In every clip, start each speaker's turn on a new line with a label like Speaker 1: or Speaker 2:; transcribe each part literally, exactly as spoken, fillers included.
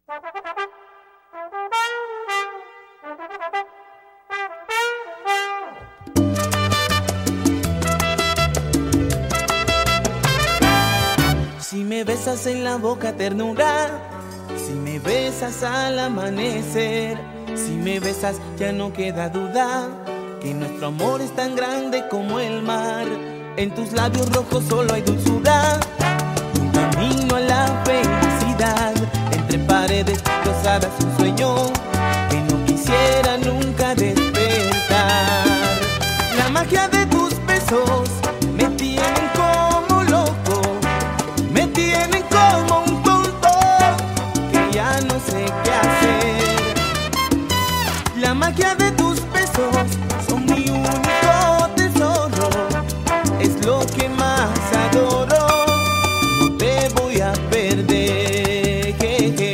Speaker 1: Si me besas en la boca ternura, si me besas al amanecer, si me besas ya no queda duda que nuestro amor es tan grande como el mar. En tus labios rojos solo hay dulzura, un camino a la felicidad. Entre paredes rosadas un sueño que no quisiera nunca despertar. La magia de tus besos me tienen como loco, me tienen como un tonto que ya no sé qué hacer. La magia de tus besos son mi único tesoro, es lo que más adoro, no te voy a perder. Jeje.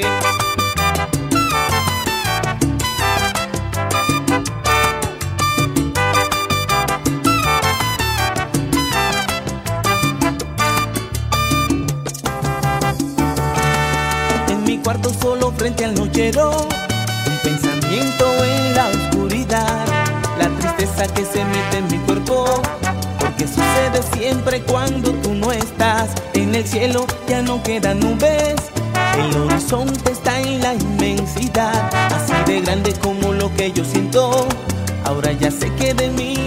Speaker 1: En mi cuarto solo frente al nochero, un pensamiento en la oscuridad, la tristeza que se mete en mi cuerpo, porque sucede siempre cuando tú no estás. En el cielo ya no quedan nubes, el horizonte está en la inmensidad, así de grande como lo que yo siento. Ahora ya sé que de mí